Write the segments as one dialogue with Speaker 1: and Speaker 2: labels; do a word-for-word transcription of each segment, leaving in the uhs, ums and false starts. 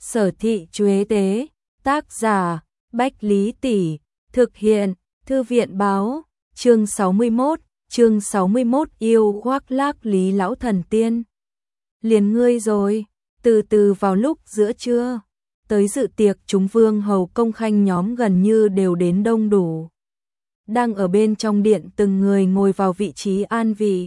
Speaker 1: Sở thị Chuế Tế, tác giả, Bách Lý Tỷ, thực hiện, Thư viện báo, chương sáu mươi mốt, chương sáu mươi mốt yêu khoác lác Lý lão thần tiên. Liền ngươi rồi, từ từ vào lúc giữa trưa, tới dự tiệc chúng vương hầu công khanh nhóm gần như đều đến đông đủ. Đang ở bên trong điện từng người ngồi vào vị trí an vị.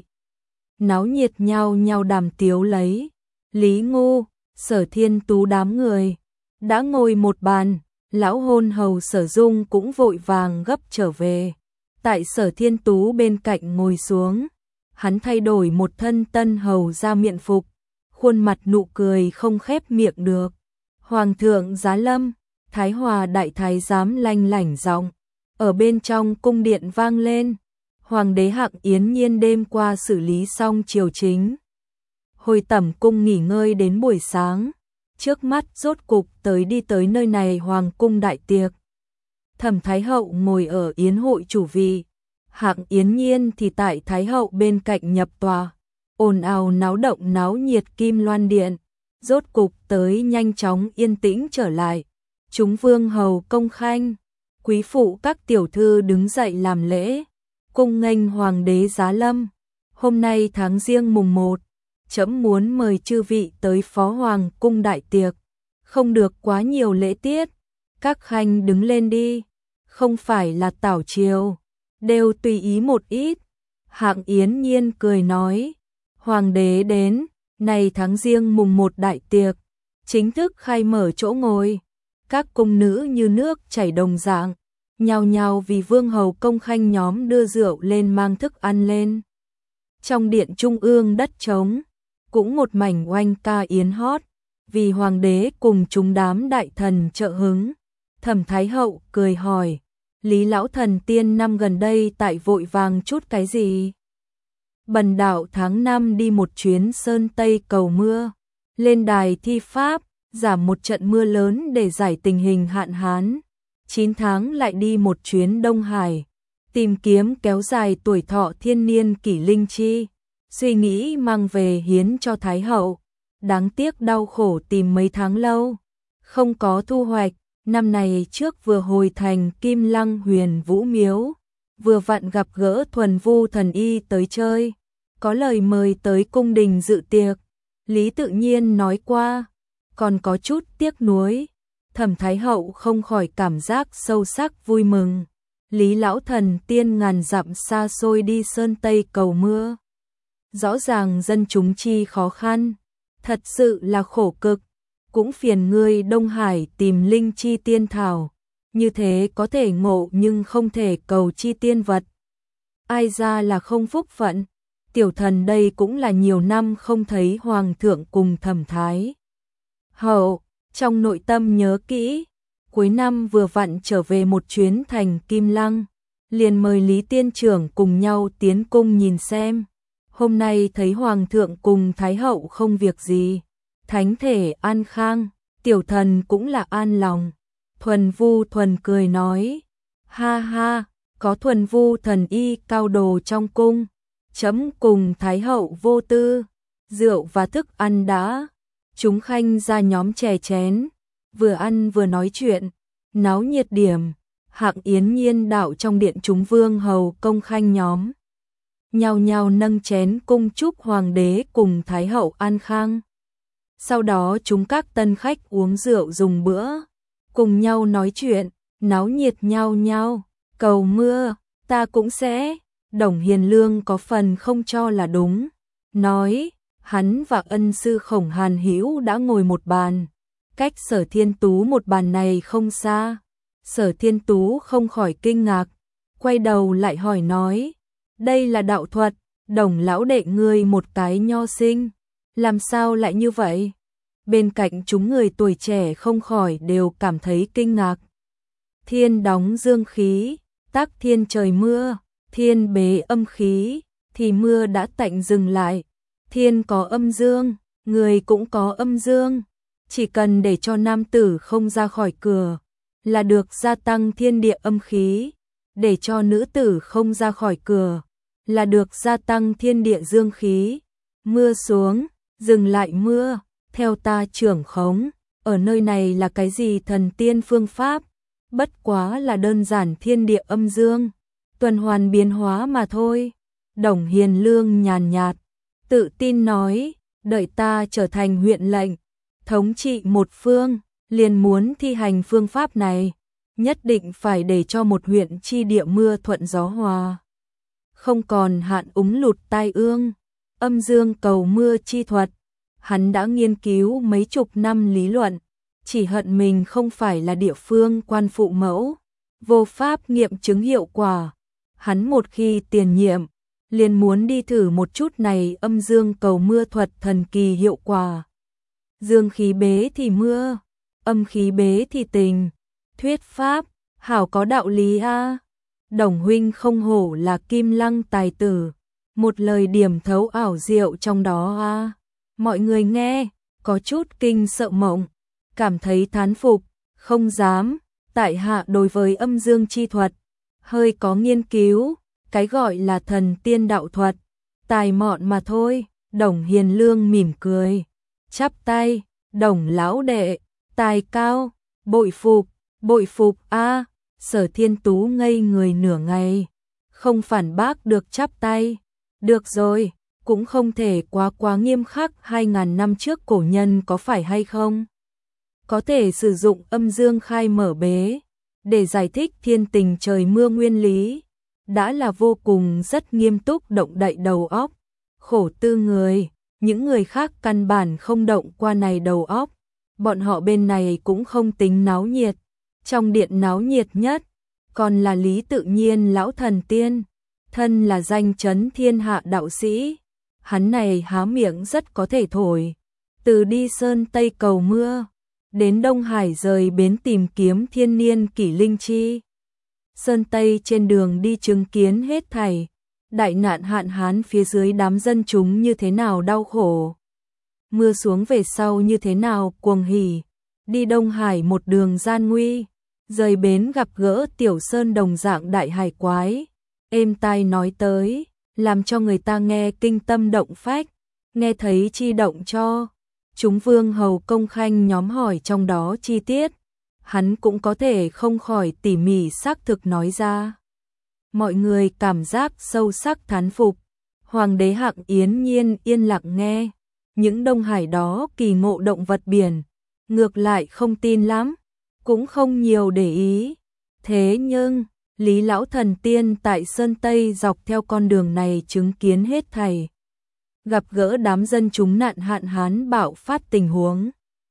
Speaker 1: Náo nhiệt nhau nhau đàm tiếu lấy. Lý Ngu, Sở Thiên Tú đám người đã ngồi một bàn, lão hôn hầu Sở Dung cũng vội vàng gấp trở về. Tại Sở Thiên Tú bên cạnh ngồi xuống, hắn thay đổi một thân tân hầu ra miện phục, khuôn mặt nụ cười không khép miệng được. Hoàng thượng giá lâm, Thái Hòa đại thái giám lanh lảnh giọng ở bên trong cung điện vang lên. Hoàng đế Hạng Yến Nhiên đêm qua xử lý xong triều chính, hồi tẩm cung nghỉ ngơi đến buổi sáng, trước mắt rốt cục tới đi tới nơi này hoàng cung đại tiệc. Thẩm Thái hậu ngồi ở yến hội chủ vị, Hạng Yến Nhiên thì tại Thái hậu bên cạnh nhập tòa. Ồn ào náo động náo nhiệt Kim Loan điện, rốt cục tới nhanh chóng yên tĩnh trở lại. Chúng vương hầu công khanh, quý phụ các tiểu thư đứng dậy làm lễ, cung nghênh hoàng đế giá lâm. Hôm nay tháng Giêng mùng một, trẫm muốn mời chư vị tới phó hoàng cung đại tiệc, không được quá nhiều lễ tiết. Các khanh đứng lên đi, không phải là tảo triều, đều tùy ý một ít. Hạng Yến Nhiên cười nói, hoàng đế đến, này tháng Giêng mùng một đại tiệc, chính thức khai mở chỗ ngồi. Các cung nữ như nước chảy đồng dạng, nhao nhao vì vương hầu công khanh nhóm đưa rượu lên mang thức ăn lên. Trong điện trung ương đất trống, cũng một mảnh oanh ca yến hót, vì hoàng đế cùng chúng đám đại thần trợ hứng. Thẩm Thái hậu cười hỏi, Lý lão thần tiên năm gần đây tại vội vàng chút cái gì? Bần đạo tháng năm đi một chuyến sơn Tây cầu mưa, lên đài thi pháp, giảm một trận mưa lớn để giải tình hình hạn hán. Chín tháng lại đi một chuyến Đông Hải, tìm kiếm kéo dài tuổi thọ thiên niên kỷ linh chi, suy nghĩ mang về hiến cho Thái hậu. Đáng tiếc đau khổ tìm mấy tháng lâu, không có thu hoạch. Năm này trước vừa hồi thành Kim Lăng Huyền Vũ Miếu, vừa vặn gặp gỡ Thuần Vu thần y tới chơi, có lời mời tới cung đình dự tiệc. Lý tự nhiên nói qua, còn có chút tiếc nuối. Thẩm Thái hậu không khỏi cảm giác sâu sắc vui mừng. Lý lão thần tiên ngàn dặm xa xôi đi sơn Tây cầu mưa, rõ ràng dân chúng chi khó khăn, thật sự là khổ cực. Cũng phiền ngươi Đông Hải tìm linh chi tiên thảo, như thế có thể ngộ nhưng không thể cầu chi tiên vật. Ai ra là không phúc phận. Tiểu thần đây cũng là nhiều năm không thấy hoàng thượng cùng Thẩm Thái hậu, trong nội tâm nhớ kỹ. Cuối năm vừa vặn trở về một chuyến thành Kim Lăng, liền mời Lý tiên trưởng cùng nhau tiến cung nhìn xem. Hôm nay thấy hoàng thượng cùng Thái hậu không việc gì, thánh thể an khang, tiểu thần cũng là an lòng. Thuần Vu thuần cười nói, ha ha, có Thuần Vu thần y cao đồ trong cung, chấm cùng Thái hậu vô tư, rượu và thức ăn đã. Chúng khanh ra nhóm chè chén, vừa ăn vừa nói chuyện, náo nhiệt điểm. Hạng Yến Nhiên đạo trong điện chúng vương hầu công khanh nhóm, nhao nhao nâng chén cung chúc hoàng đế cùng Thái hậu an khang. Sau đó chúng các tân khách uống rượu dùng bữa, cùng nhau nói chuyện, náo nhiệt nhau nhau. Cầu mưa, ta cũng sẽ. Đồng Hiền Lương có phần không cho là đúng, nói, hắn và ân sư Khổng Hàn Hữu đã ngồi một bàn, cách Sở Thiên Tú một bàn này không xa. Sở Thiên Tú không khỏi kinh ngạc, quay đầu lại hỏi nói, đây là đạo thuật, Đồng lão đệ ngươi một cái nho sinh, làm sao lại như vậy? Bên cạnh chúng người tuổi trẻ không khỏi đều cảm thấy kinh ngạc. Thiên đóng dương khí, tác thiên trời mưa, thiên bế âm khí, thì mưa đã tạnh dừng lại. Thiên có âm dương, người cũng có âm dương, chỉ cần để cho nam tử không ra khỏi cửa, là được gia tăng thiên địa âm khí, để cho nữ tử không ra khỏi cửa, là được gia tăng thiên địa dương khí. Mưa xuống, dừng lại mưa, theo ta trưởng khống, ở nơi này là cái gì thần tiên phương pháp, bất quá là đơn giản thiên địa âm dương, tuần hoàn biến hóa mà thôi. Đồng Hiền Lương nhàn nhạt, tự tin nói, đợi ta trở thành huyện lệnh, thống trị một phương, liền muốn thi hành phương pháp này, nhất định phải để cho một huyện chi địa mưa thuận gió hòa. Không còn hạn úng lụt tai ương, âm dương cầu mưa chi thuật, hắn đã nghiên cứu mấy chục năm lý luận, chỉ hận mình không phải là địa phương quan phụ mẫu, vô pháp nghiệm chứng hiệu quả. Hắn một khi tiền nhiệm, liền muốn đi thử một chút này âm dương cầu mưa thuật thần kỳ hiệu quả. Dương khí bế thì mưa, âm khí bế thì tình, thuyết pháp, hảo có đạo lý a. Đồng huynh không hổ là Kim Lăng tài tử, một lời điểm thấu ảo diệu trong đó a. Mọi người nghe, có chút kinh sợ mộng, cảm thấy thán phục, không dám, tại hạ đối với âm dương chi thuật, hơi có nghiên cứu, cái gọi là thần tiên đạo thuật, tài mọn mà thôi. Đồng Hiền Lương mỉm cười, chắp tay, Đồng lão đệ, tài cao, bội phục, bội phục a. Sở Thiên Tú ngây người nửa ngày, không phản bác được, chắp tay, được rồi, cũng không thể quá quá nghiêm khắc, hai ngàn năm trước cổ nhân có phải hay không? Có thể sử dụng âm dương khai mở bế, để giải thích thiên tình trời mưa nguyên lý, đã là vô cùng rất nghiêm túc động đậy đầu óc, khổ tư người, những người khác căn bản không động qua này đầu óc, bọn họ bên này cũng không tính náo nhiệt, trong điện náo nhiệt nhất, còn là Lý Tự Nhiên lão thần tiên, thân là danh chấn thiên hạ đạo sĩ, hắn này há miệng rất có thể thổi, từ đi Sơn Tây cầu mưa, đến Đông Hải rời bến tìm kiếm thiên niên kỷ linh chi. Sơn Tây trên đường đi chứng kiến hết thảy, đại nạn hạn hán phía dưới đám dân chúng như thế nào đau khổ. Mưa xuống về sau như thế nào cuồng hỉ, đi Đông Hải một đường gian nguy, rời bến gặp gỡ Tiểu Sơn đồng dạng đại hải quái, êm tai nói tới, làm cho người ta nghe kinh tâm động phách, nghe thấy chi động cho. Chúng vương hầu công khanh nhóm hỏi trong đó chi tiết, hắn cũng có thể không khỏi tỉ mỉ xác thực nói ra. Mọi người cảm giác sâu sắc thán phục, hoàng đế Hạng Yến nhiên yên lặng nghe, những Đông Hải đó kỳ ngộ động vật biển, ngược lại không tin lắm, cũng không nhiều để ý. Thế nhưng, Lý lão thần tiên tại Sơn Tây dọc theo con đường này chứng kiến hết thảy, gặp gỡ đám dân chúng nạn hạn hán bạo phát tình huống,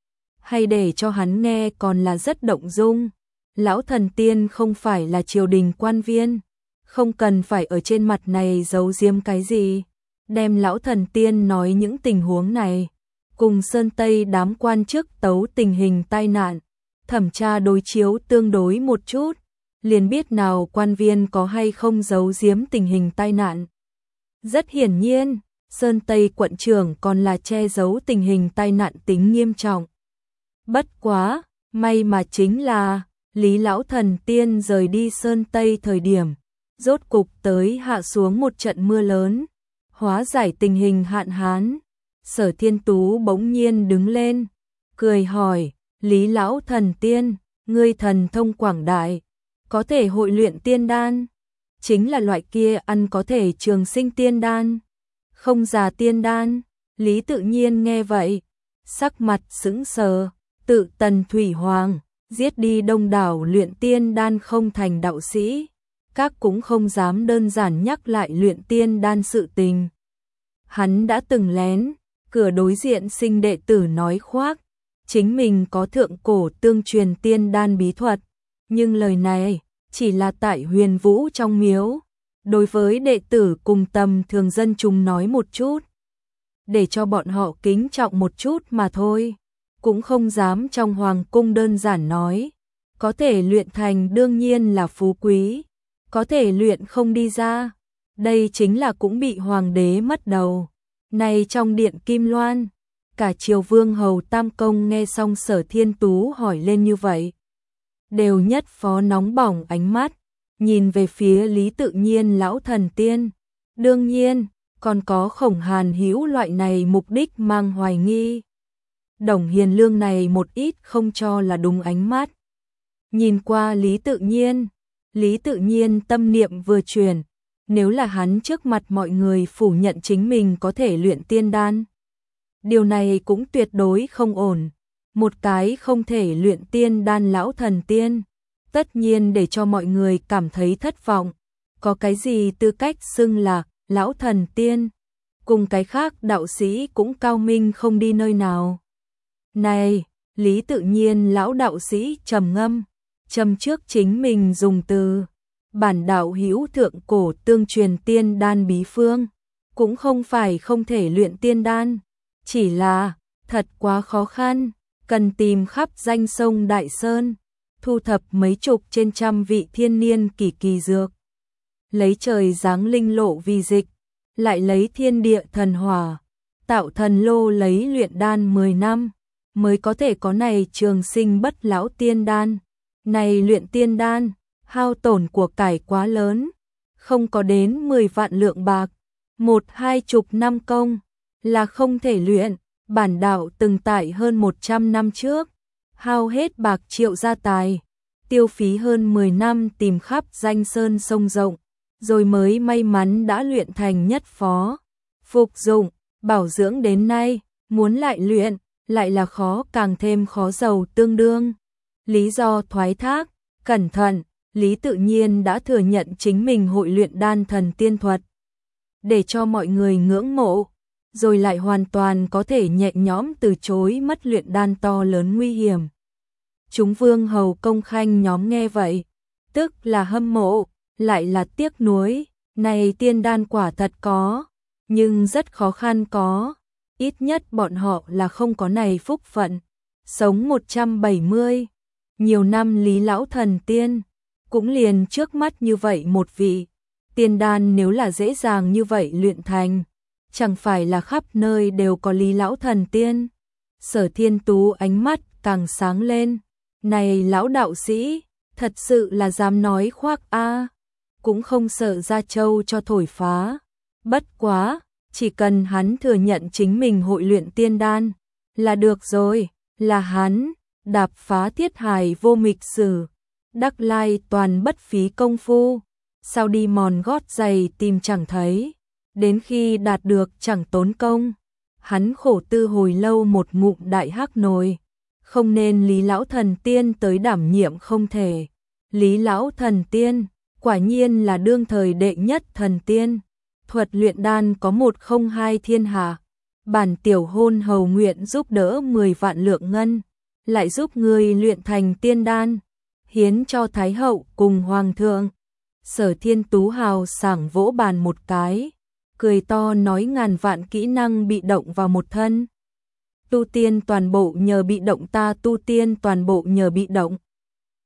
Speaker 1: hay để cho hắn nghe còn là rất động dung. Lão thần tiên không phải là triều đình quan viên, không cần phải ở trên mặt này giấu giếm cái gì, đem lão thần tiên nói những tình huống này, cùng Sơn Tây đám quan chức tấu tình hình tai nạn, thẩm tra đối chiếu tương đối một chút, liền biết nào quan viên có hay không giấu giếm tình hình tai nạn. Rất hiển nhiên, Sơn Tây quận trưởng còn là che giấu tình hình tai nạn tính nghiêm trọng. Bất quá, may mà chính là, Lý lão thần tiên rời đi Sơn Tây thời điểm, rốt cục tới hạ xuống một trận mưa lớn, hóa giải tình hình hạn hán. Sở Thiên Tú bỗng nhiên đứng lên, cười hỏi, Lý lão thần tiên, ngươi thần thông quảng đại, có thể hội luyện tiên đan, chính là loại kia ăn có thể trường sinh tiên đan, không già tiên đan. Lý Tự Nhiên nghe vậy, sắc mặt sững sờ, tự Tần Thủy Hoàng, giết đi đông đảo luyện tiên đan không thành đạo sĩ, các cũng không dám đơn giản nhắc lại luyện tiên đan sự tình. Hắn đã từng lén, cửa đối diện sinh đệ tử nói khoác, chính mình có thượng cổ tương truyền tiên đan bí thuật, nhưng lời này chỉ là tại Huyền Vũ trong miếu, đối với đệ tử cùng tầm thường dân chúng nói một chút, để cho bọn họ kính trọng một chút mà thôi, cũng không dám trong hoàng cung đơn giản nói, có thể luyện thành đương nhiên là phú quý, có thể luyện không đi ra, đây chính là cũng bị hoàng đế mất đầu. Này trong điện Kim Loan, cả triều vương hầu tam công nghe xong Sở Thiên Tú hỏi lên như vậy, đều nhất phó nóng bỏng ánh mắt, nhìn về phía Lý Tự Nhiên lão thần tiên. Đương nhiên, còn có Khổng Hàn Hữu loại này mục đích mang hoài nghi. Đồng Hiền Lương này một ít không cho là đúng ánh mắt. Nhìn qua Lý Tự Nhiên, Lý Tự Nhiên tâm niệm vừa chuyển, nếu là hắn trước mặt mọi người phủ nhận chính mình có thể luyện tiên đan, điều này cũng tuyệt đối không ổn. Một cái không thể luyện tiên đan lão thần tiên, tất nhiên để cho mọi người cảm thấy thất vọng. Có cái gì tư cách xưng là lão thần tiên, cùng cái khác đạo sĩ cũng cao minh không đi nơi nào. Này, Lý Tự Nhiên lão đạo sĩ trầm ngâm, châm trước chính mình dùng từ, bản đạo hữu thượng cổ tương truyền tiên đan bí phương, cũng không phải không thể luyện tiên đan, chỉ là thật quá khó khăn, cần tìm khắp danh sông Đại Sơn, thu thập mấy chục trên trăm vị thiên niên kỳ kỳ dược, lấy trời giáng linh lộ vi dịch, lại lấy thiên địa thần hỏa, tạo thần lô lấy luyện đan mười năm, mới có thể có này trường sinh bất lão tiên đan. Này luyện tiên đan, hao tổn của cải quá lớn, không có đến mười vạn lượng bạc, một hai chục năm công, là không thể luyện. Bản đạo từng tại hơn một trăm năm trước, hao hết bạc triệu gia tài, tiêu phí hơn mười năm tìm khắp danh sơn sông rộng, rồi mới may mắn đã luyện thành nhất phó. Phục dụng, bảo dưỡng đến nay, muốn lại luyện, lại là khó càng thêm khó giàu tương đương. Lý do thoái thác, cẩn thận, Lý Tự Nhiên đã thừa nhận chính mình hội luyện đan thần tiên thuật, để cho mọi người ngưỡng mộ, rồi lại hoàn toàn có thể nhẹ nhõm từ chối mất luyện đan to lớn nguy hiểm. Chúng vương hầu công khanh nhóm nghe vậy, tức là hâm mộ, lại là tiếc nuối, này tiên đan quả thật có, nhưng rất khó khăn có, ít nhất bọn họ là không có này phúc phận. Sống một trăm bảy mươi, nhiều năm Lý lão thần tiên, cũng liền trước mắt như vậy một vị, tiên đan nếu là dễ dàng như vậy luyện thành, chẳng phải là khắp nơi đều có Lý lão thần tiên. Sở Thiên Tú ánh mắt càng sáng lên, này lão đạo sĩ, thật sự là dám nói khoác a, cũng không sợ Gia Châu cho thổi phá. Bất quá, chỉ cần hắn thừa nhận chính mình hội luyện tiên đan, là được rồi, là hắn, đạp phá thiết hài vô mịch sử, đắc lai toàn bất phí công phu, sao đi mòn gót giày tìm chẳng thấy. Đến khi đạt được chẳng tốn công, hắn khổ tư hồi lâu một ngụm đại hắc nồi, không nên Lý lão thần tiên tới đảm nhiệm không thể. Lý lão thần tiên, quả nhiên là đương thời đệ nhất thần tiên, thuật luyện đan có một không hai thiên hạ, bản tiểu hôn hầu nguyện giúp đỡ mười vạn lượng ngân, lại giúp người luyện thành tiên đan, hiến cho Thái hậu cùng Hoàng thượng. Sở Thiên Tú hào sảng vỗ bàn một cái, cười to nói ngàn vạn kỹ năng bị động vào một thân. Tu tiên toàn bộ nhờ bị động, ta tu tiên toàn bộ nhờ bị động.